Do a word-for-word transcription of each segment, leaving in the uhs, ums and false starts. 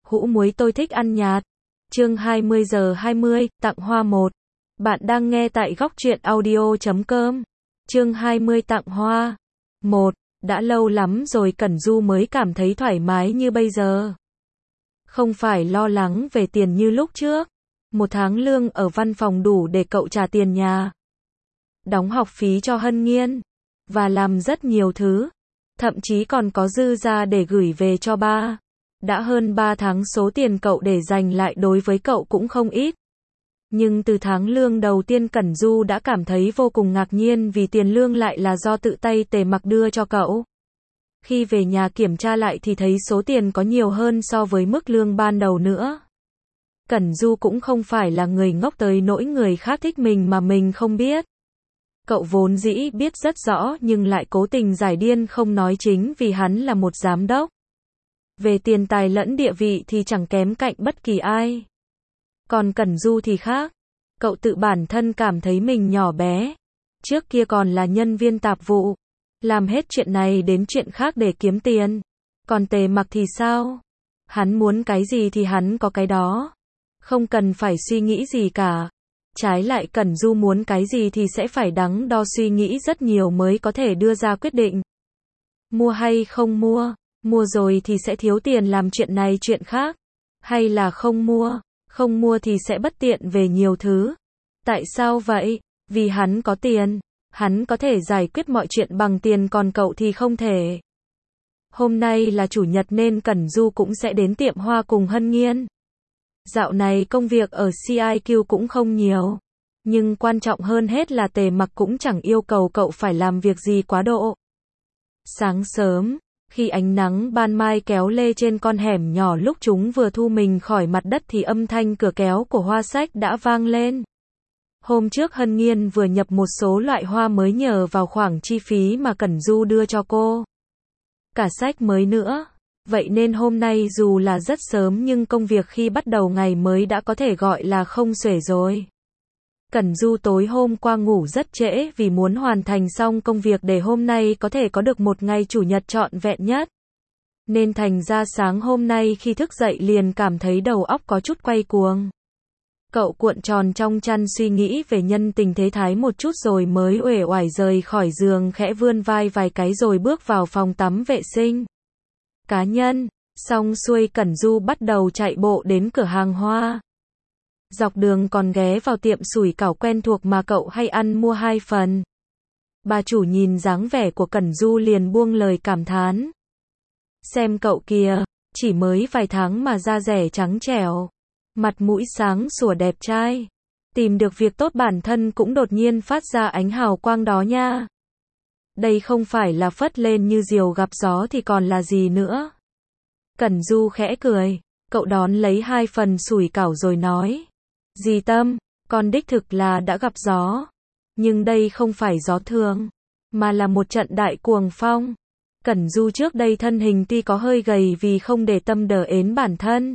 Hũ muối tôi thích ăn nhạt. Chương hai mươi giờ hai mươi, tặng hoa một. Bạn đang nghe tại góc truyện audio chấm com. Chương hai mươi tặng hoa. một. Đã lâu lắm rồi Cẩn Du mới cảm thấy thoải mái như bây giờ. Không phải lo lắng về tiền như lúc trước. Một tháng lương ở văn phòng đủ để cậu trả tiền nhà, đóng học phí cho Hân Nhiên, và làm rất nhiều thứ. Thậm chí còn có dư ra để gửi về cho ba. Đã hơn ba tháng số tiền cậu để dành lại đối với cậu cũng không ít. Nhưng từ tháng lương đầu tiên Cẩn Du đã cảm thấy vô cùng ngạc nhiên vì tiền lương lại là do tự tay Tề Mặc đưa cho cậu. Khi về nhà kiểm tra lại thì thấy số tiền có nhiều hơn so với mức lương ban đầu nữa. Cẩn Du cũng không phải là người ngốc tới nỗi người khác thích mình mà mình không biết. Cậu vốn dĩ biết rất rõ nhưng lại cố tình giải điên không nói chính vì hắn là một giám đốc. Về tiền tài lẫn địa vị thì chẳng kém cạnh bất kỳ ai. Còn Cẩn Du thì khác. Cậu tự bản thân cảm thấy mình nhỏ bé. Trước kia còn là nhân viên tạp vụ. Làm hết chuyện này đến chuyện khác để kiếm tiền. Còn Tề Mặc thì sao? Hắn muốn cái gì thì hắn có cái đó. Không cần phải suy nghĩ gì cả. Trái lại Cẩn Du muốn cái gì thì sẽ phải đắn đo suy nghĩ rất nhiều mới có thể đưa ra quyết định. Mua hay không mua? Mua rồi thì sẽ thiếu tiền làm chuyện này chuyện khác. Hay là không mua? Không mua thì sẽ bất tiện về nhiều thứ. Tại sao vậy? Vì hắn có tiền. Hắn có thể giải quyết mọi chuyện bằng tiền còn cậu thì không thể. Hôm nay là chủ nhật nên Cẩn Du cũng sẽ đến tiệm hoa cùng Hân Nhiên. Dạo này công việc ở xê i quy cũng không nhiều. Nhưng quan trọng hơn hết là Tề Mặc cũng chẳng yêu cầu cậu phải làm việc gì quá độ. Sáng sớm, khi ánh nắng ban mai kéo lê trên con hẻm nhỏ lúc chúng vừa thu mình khỏi mặt đất thì âm thanh cửa kéo của Hoa Sách đã vang lên. Hôm trước Hân Nhiên vừa nhập một số loại hoa mới nhờ vào khoản chi phí mà Cẩn Du đưa cho cô. Cả sách mới nữa. Vậy nên hôm nay dù là rất sớm nhưng công việc khi bắt đầu ngày mới đã có thể gọi là không xuể rồi. Cẩn Du tối hôm qua ngủ rất trễ vì muốn hoàn thành xong công việc để hôm nay có thể có được một ngày chủ nhật trọn vẹn nhất. Nên thành ra sáng hôm nay khi thức dậy liền cảm thấy đầu óc có chút quay cuồng. Cậu cuộn tròn trong chăn suy nghĩ về nhân tình thế thái một chút rồi mới uể oải rời khỏi giường khẽ vươn vai vài cái rồi bước vào phòng tắm vệ sinh cá nhân. Xong xuôi Cẩn Du bắt đầu chạy bộ đến cửa hàng hoa. Dọc đường còn ghé vào tiệm sủi cảo quen thuộc mà cậu hay ăn mua hai phần. Bà chủ nhìn dáng vẻ của Cẩn Du liền buông lời cảm thán. Xem cậu kìa, chỉ mới vài tháng mà da rẻ trắng trẻo, mặt mũi sáng sủa đẹp trai. Tìm được việc tốt bản thân cũng đột nhiên phát ra ánh hào quang đó nha. Đây không phải là phất lên như diều gặp gió thì còn là gì nữa. Cẩn Du khẽ cười, cậu đón lấy hai phần sủi cảo rồi nói. Dì Tâm, con đích thực là đã gặp gió. Nhưng đây không phải gió thường, mà là một trận đại cuồng phong. Cẩn Du trước đây thân hình tuy có hơi gầy vì không để tâm đờ ến bản thân.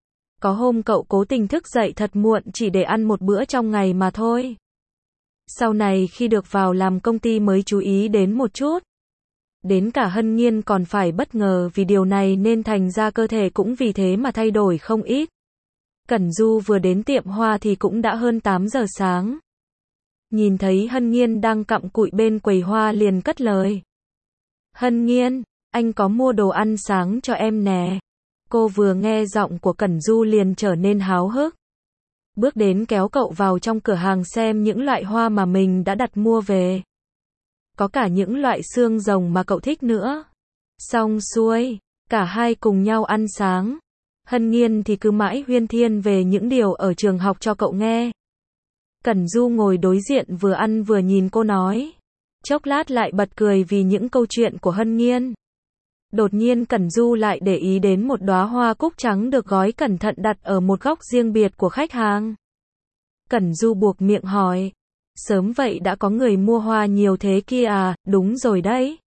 Có hôm cậu cố tình thức dậy thật muộn chỉ để ăn một bữa trong ngày mà thôi. Sau này khi được vào làm công ty mới chú ý đến một chút. Đến cả Hân Nhiên còn phải bất ngờ vì điều này nên thành ra cơ thể cũng vì thế mà thay đổi không ít. Cẩn Du vừa đến tiệm hoa thì cũng đã hơn tám giờ sáng. Nhìn thấy Hân Nhiên đang cặm cụi bên quầy hoa liền cất lời. Hân Nhiên, anh có mua đồ ăn sáng cho em nè. Cô vừa nghe giọng của Cẩn Du liền trở nên háo hức. Bước đến kéo cậu vào trong cửa hàng xem những loại hoa mà mình đã đặt mua về. Có cả những loại xương rồng mà cậu thích nữa. Xong xuôi, cả hai cùng nhau ăn sáng. Hân Nhiên thì cứ mãi huyên thuyên về những điều ở trường học cho cậu nghe. Cẩn Du ngồi đối diện vừa ăn vừa nhìn cô nói. Chốc lát lại bật cười vì những câu chuyện của Hân Nhiên. Đột nhiên Cẩn Du lại để ý đến một đóa hoa cúc trắng được gói cẩn thận đặt ở một góc riêng biệt của khách hàng. Cẩn Du buộc miệng hỏi. Sớm vậy đã có người mua hoa nhiều thế kia à? Đúng rồi đấy.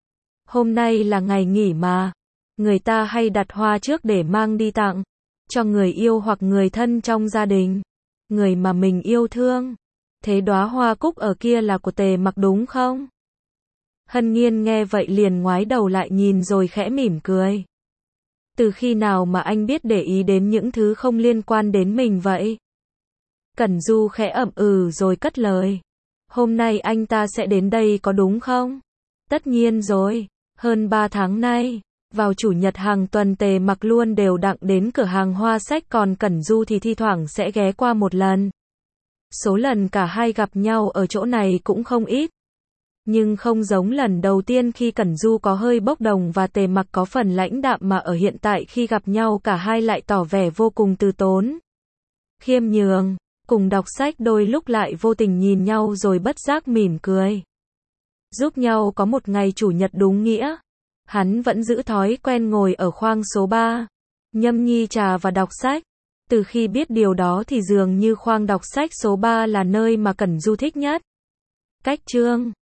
Hôm nay là ngày nghỉ mà. Người ta hay đặt hoa trước để mang đi tặng. Cho người yêu hoặc người thân trong gia đình. Người mà mình yêu thương. Thế đóa hoa cúc ở kia là của Tề Mặc đúng không? Hân Nhiên nghe vậy liền ngoái đầu lại nhìn rồi khẽ mỉm cười. Từ khi nào mà anh biết để ý đến những thứ không liên quan đến mình vậy? Cẩn Du khẽ ậm ừ rồi cất lời. Hôm nay anh ta sẽ đến đây có đúng không? Tất nhiên rồi. Hơn ba tháng nay, vào chủ nhật hàng tuần Tề Mặc luôn đều đặn đến cửa hàng hoa sách, còn Cẩn Du thì thi thoảng sẽ ghé qua một lần. Số lần cả hai gặp nhau ở chỗ này cũng không ít. Nhưng không giống lần đầu tiên khi Cẩn Du có hơi bốc đồng và Tề Mặc có phần lãnh đạm, mà ở hiện tại khi gặp nhau cả hai lại tỏ vẻ vô cùng từ tốn, khiêm nhường, cùng đọc sách, đôi lúc lại vô tình nhìn nhau rồi bất giác mỉm cười. Giúp nhau có một ngày chủ nhật đúng nghĩa. Hắn vẫn giữ thói quen ngồi ở khoang số ba, nhâm nhi trà và đọc sách. Từ khi biết điều đó thì dường như khoang đọc sách số ba là nơi mà Cẩn Du thích nhất. Cách chương